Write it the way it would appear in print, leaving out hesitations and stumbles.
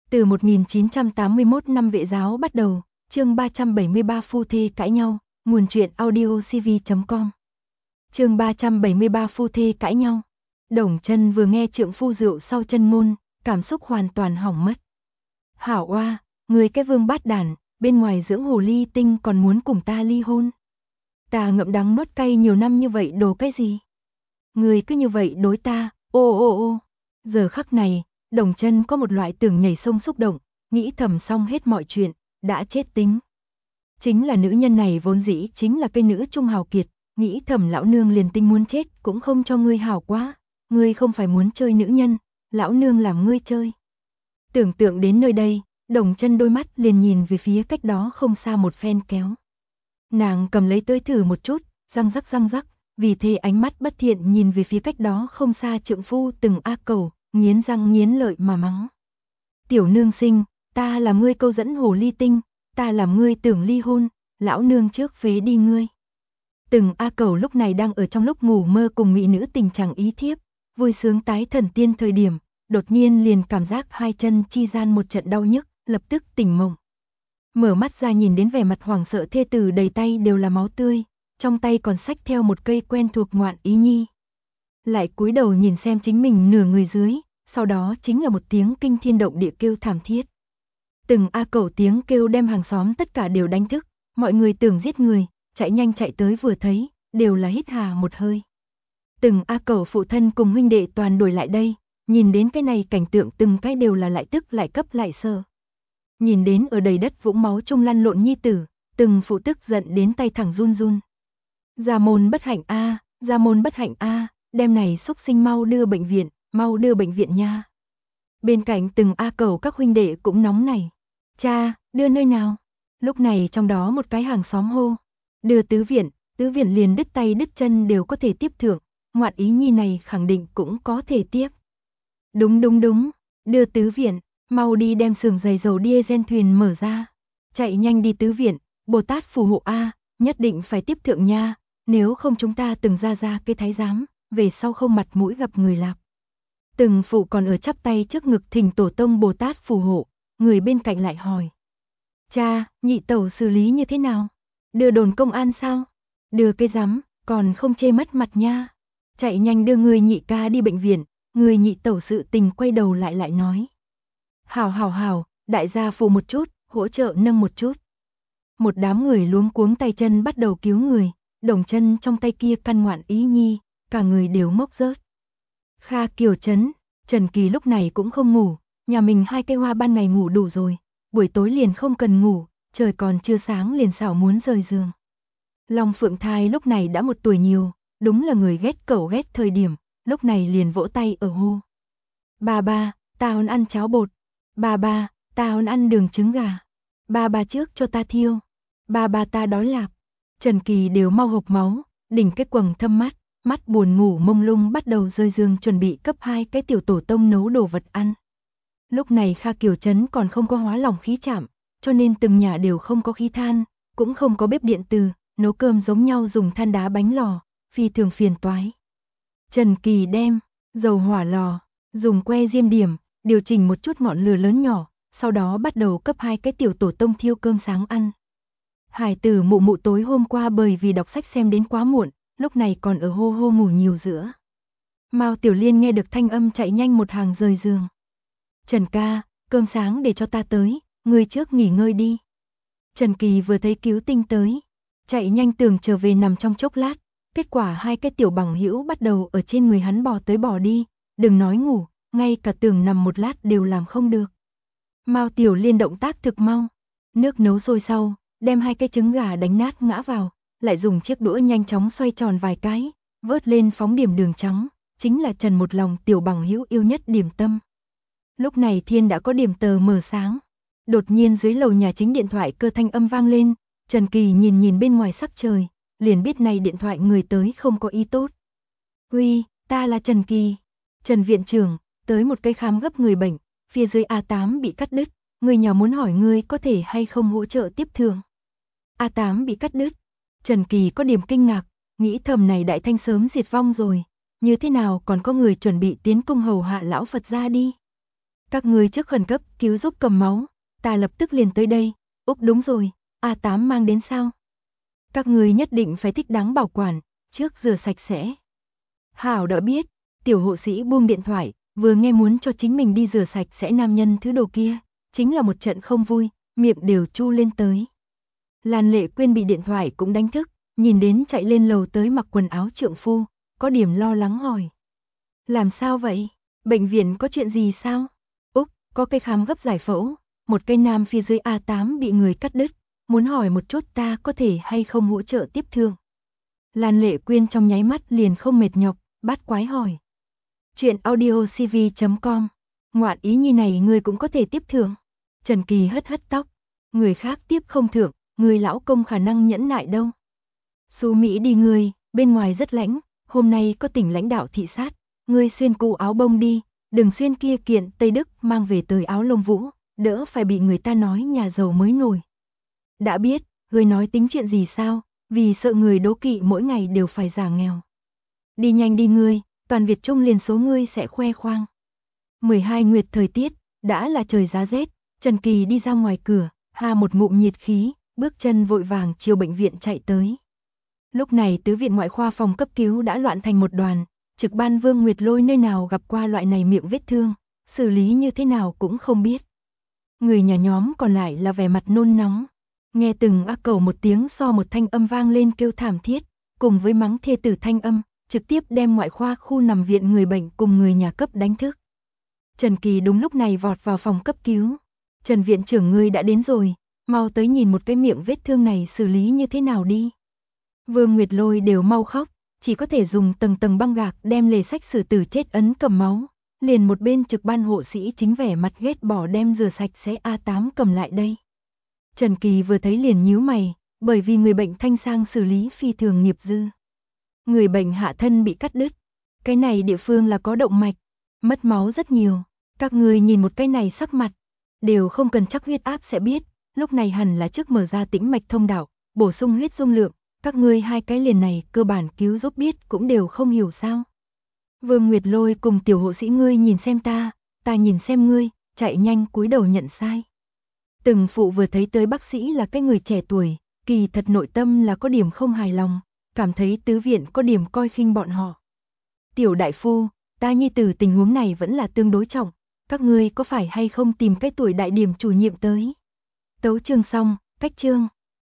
Từ 1981 năm vệ giáo bắt đầu, chương 373 phu thê cãi nhau, nguồn truyện audiocv.com. Chương 373 phu thê cãi nhau. Đồng Chân vừa nghe trượng phu rượu sau chân ngôn, cảm xúc hoàn toàn hỏng mất. Hảo oa, người cái vương bát đản, bên ngoài dưỡng hồ ly tinh còn muốn cùng ta ly hôn. Ta ngậm đắng nuốt cay nhiều năm như vậy đồ cái gì? Người cứ như vậy đối ta, ô. Giờ khắc này, Đồng Chân có một loại tưởng nhảy sông xúc động, nghĩ thầm xong hết mọi chuyện, đã chết tính. Chính là nữ nhân này vốn dĩ chính là cây nữ trung hào kiệt, nghĩ thầm lão nương liền tinh muốn chết cũng không cho ngươi hảo quá, ngươi không phải muốn chơi nữ nhân, lão nương làm ngươi chơi. Tưởng tượng đến nơi đây, Đồng Chân đôi mắt liền nhìn về phía cách đó không xa một phen kéo. Nàng cầm lấy tới thử một chút, răng rắc, vì thế ánh mắt bất thiện nhìn về phía cách đó không xa trượng phu từng a cầu, nghiến răng nghiến lợi mà mắng. Tiểu nương sinh, ta làm ngươi câu dẫn hồ ly tinh, ta làm ngươi tưởng ly hôn, lão nương trước phế đi ngươi. Từng a cầu lúc này đang ở trong lúc ngủ mơ cùng mỹ nữ tình chẳng ý thiếp, vui sướng tái thần tiên thời điểm, đột nhiên liền cảm giác hai chân chi gian một trận đau nhức, lập tức tỉnh mộng. Mở mắt ra nhìn đến vẻ mặt hoảng sợ thê tử đầy tay đều là máu tươi, trong tay còn xách theo một cây quen thuộc ngoạn ý nhi. Lại cúi đầu nhìn xem chính mình nửa người dưới, sau đó chính là một tiếng kinh thiên động địa kêu thảm thiết. Từng a cầu tiếng kêu đem hàng xóm tất cả đều đánh thức, mọi người tưởng giết người, chạy nhanh chạy tới vừa thấy, đều là hít hà một hơi. Từng a cầu phụ thân cùng huynh đệ toàn đuổi lại đây, nhìn đến cái này cảnh tượng từng cái đều là lại tức lại cấp lại sợ. Nhìn đến ở đầy đất vũng máu chung lăn lộn nhi tử, từng phụ tức giận đến tay thẳng run run. Gia môn bất hạnh a, gia môn bất hạnh a, đem này xúc sinh mau đưa bệnh viện nha. Bên cạnh từng a cầu các huynh đệ cũng nóng này. Cha, đưa nơi nào? Lúc này trong đó một cái hàng xóm hô, đưa tứ viện liền đứt tay đứt chân đều có thể tiếp thượng, ngoạn ý nhi này khẳng định cũng có thể tiếp. Đúng, đưa tứ viện, mau đi đem xưởng giày dầu diesel thuyền mở ra. Chạy nhanh đi tứ viện, Bồ Tát phù hộ a, nhất định phải tiếp thượng nha, nếu không chúng ta từng ra cái thái giám, về sau không mặt mũi gặp người lạc. Từng phụ còn ở chắp tay trước ngực thỉnh tổ tông Bồ Tát phù hộ, người bên cạnh lại hỏi. Cha, nhị tẩu xử lý như thế nào? Đưa đồn công an sao? Đưa cái rắm, còn không chê mất mặt nha. Chạy nhanh đưa người nhị ca đi bệnh viện, người nhị tẩu sự tình quay đầu lại nói. Hảo, đại gia phụ một chút, hỗ trợ nâng một chút. Một đám người luống cuống tay chân bắt đầu cứu người, Đồng Chân trong tay kia căn ngoạn ý nhi, cả người đều mốc rớt. Kha Kiều Trấn, Trần Kỳ lúc này cũng không ngủ, nhà mình hai cây hoa ban ngày ngủ đủ rồi, buổi tối liền không cần ngủ, trời còn chưa sáng liền xảo muốn rời giường. Long Phượng Thai lúc này đã 1 tuổi nhiều, đúng là người ghét cẩu ghét thời điểm, lúc này liền vỗ tay ở hô. Ba, ta muốn ăn cháo bột. Ba, ta muốn ăn đường trứng gà. Ba trước cho ta thiêu. Ba ta đói lạp. Trần Kỳ đều mau hộc máu, đỉnh cái quầng thâm mắt buồn ngủ mông lung bắt đầu rơi giường chuẩn bị cấp 2 cái tiểu tổ tông nấu đồ vật ăn. Lúc này Kha Kiều Trấn còn không có hóa lỏng khí chạm, cho nên từng nhà đều không có khí than, cũng không có bếp điện từ, nấu cơm giống nhau dùng than đá bánh lò, phi thường phiền toái. Trần Kỳ đem dầu hỏa lò, dùng que diêm điểm, điều chỉnh một chút ngọn lửa lớn nhỏ, sau đó bắt đầu cấp 2 cái tiểu tổ tông thiêu cơm sáng ăn. Hải tử mụ tối hôm qua bởi vì đọc sách xem đến quá muộn, lúc này còn ở hô ngủ nhiều giữa. Mao Tiểu Liên nghe được thanh âm chạy nhanh một hàng rời giường. Trần ca, cơm sáng để cho ta tới, ngươi trước nghỉ ngơi đi. Trần Kỳ vừa thấy cứu tinh tới, chạy nhanh tưởng trở về nằm trong chốc lát, kết quả hai cái tiểu bằng hữu bắt đầu ở trên người hắn bò tới bò đi, đừng nói ngủ, ngay cả tưởng nằm một lát đều làm không được. Mao Tiểu Liên động tác thực mau, nước nấu sôi sau, đem 2 cái trứng gà đánh nát ngã vào, lại dùng chiếc đũa nhanh chóng xoay tròn vài cái, vớt lên phóng điểm đường trắng, chính là Trần Một Lòng tiểu bằng hữu yêu nhất điểm tâm. Lúc này thiên đã có điểm tờ mờ sáng, đột nhiên dưới lầu nhà chính điện thoại cơ thanh âm vang lên, Trần Kỳ nhìn bên ngoài sắc trời, liền biết này điện thoại người tới không có ý tốt. Uy, ta là Trần Kỳ. Trần viện trưởng, tới một cái khám gấp người bệnh, phía dưới A8 bị cắt đứt, người nhà muốn hỏi ngươi có thể hay không hỗ trợ tiếp thường. A8 bị cắt đứt. Trần Kỳ có điểm kinh ngạc, nghĩ thầm này đại thanh sớm diệt vong rồi, như thế nào còn có người chuẩn bị tiến công hầu hạ lão Phật ra đi. Các ngươi trước khẩn cấp cứu giúp Cầm Máu, ta lập tức liền tới đây. Úp đúng rồi, A8 mang đến sao? Các ngươi nhất định phải thích đáng bảo quản, trước rửa sạch sẽ. Hảo đã biết, tiểu hộ sĩ buông điện thoại, vừa nghe muốn cho chính mình đi rửa sạch sẽ nam nhân thứ đồ kia, chính là một trận không vui, miệng đều chu lên tới. Lan Lệ Quyên bị điện thoại cũng đánh thức, nhìn đến chạy lên lầu tới mặc quần áo trượng phu, có điểm lo lắng hỏi. Làm sao vậy? Bệnh viện có chuyện gì sao? Úc, có cây khám gấp giải phẫu, một cây nam phía dưới A8 bị người cắt đứt, muốn hỏi một chút ta có thể hay không hỗ trợ tiếp thương. Lan Lệ Quyên trong nháy mắt liền không mệt nhọc, bát quái hỏi. Chuyện audiocv.com, ngoạn ý nhi này ngươi cũng có thể tiếp thưởng. Trần Kỳ hất hất tóc, người khác tiếp không thưởng, người lão công khả năng nhẫn nại đâu. Xu Mỹ đi ngươi, bên ngoài rất lạnh, hôm nay có tỉnh lãnh đạo thị sát, ngươi xuyên cụ áo bông đi, đừng xuyên kia kiện Tây Đức mang về tới áo lông vũ, đỡ phải bị người ta nói nhà giàu mới nổi. Đã biết, ngươi nói tính chuyện gì sao, vì sợ người đố kỵ mỗi ngày đều phải giả nghèo. Đi nhanh đi ngươi, toàn Việt Trung liền số ngươi sẽ khoe khoang. 12 nguyệt thời tiết, đã là trời giá rét, Trần Kỳ đi ra ngoài cửa, ha một ngụm nhiệt khí, bước chân vội vàng chiều bệnh viện chạy tới. Lúc này tứ viện ngoại khoa phòng cấp cứu đã loạn thành một đoàn, trực ban Vương Nguyệt Lôi nơi nào gặp qua loại này miệng vết thương, xử lý như thế nào cũng không biết. Người nhà nhóm còn lại là vẻ mặt nôn nóng, nghe từng ác cầu một tiếng so một thanh âm vang lên kêu thảm thiết, cùng với mắng thê tử thanh âm, trực tiếp đem ngoại khoa khu nằm viện người bệnh cùng người nhà cấp đánh thức. Trần Kỳ đúng lúc này vọt vào phòng cấp cứu. Trần viện trưởng ngươi đã đến rồi, mau tới nhìn một cái miệng vết thương này xử lý như thế nào đi. Vương Nguyệt Lôi đều mau khóc, chỉ có thể dùng tầng tầng băng gạc đem lề sách xử tử chết ấn Cầm Máu. Liền một bên trực ban hộ sĩ chính vẻ mặt ghét bỏ đem rửa sạch sẽ A8 cầm lại đây. Trần Kỳ vừa thấy liền nhíu mày, bởi vì người bệnh thanh sang xử lý phi thường nghiệp dư. Người bệnh hạ thân bị cắt đứt, cái này địa phương là có động mạch, mất máu rất nhiều. Các người nhìn một cái này sắc mặt, đều không cần chắc huyết áp sẽ biết, lúc này hẳn là trước mở ra tĩnh mạch thông đạo, bổ sung huyết dung lượng, các ngươi hai cái liền này cơ bản cứu giúp biết cũng đều không hiểu sao. Vương Nguyệt Lôi cùng tiểu hộ sĩ ngươi nhìn xem ta nhìn xem ngươi, chạy nhanh cúi đầu nhận sai. Từng phụ vừa thấy tới bác sĩ là cái người trẻ tuổi, kỳ thật nội tâm là có điểm không hài lòng, cảm thấy tứ viện có điểm coi khinh bọn họ. Tiểu đại phu, ta nhi tử tình huống này vẫn là tương đối trọng, các ngươi có phải hay không tìm cái tuổi đại điểm chủ nhiệm tới. Tấu chương xong, cách chương.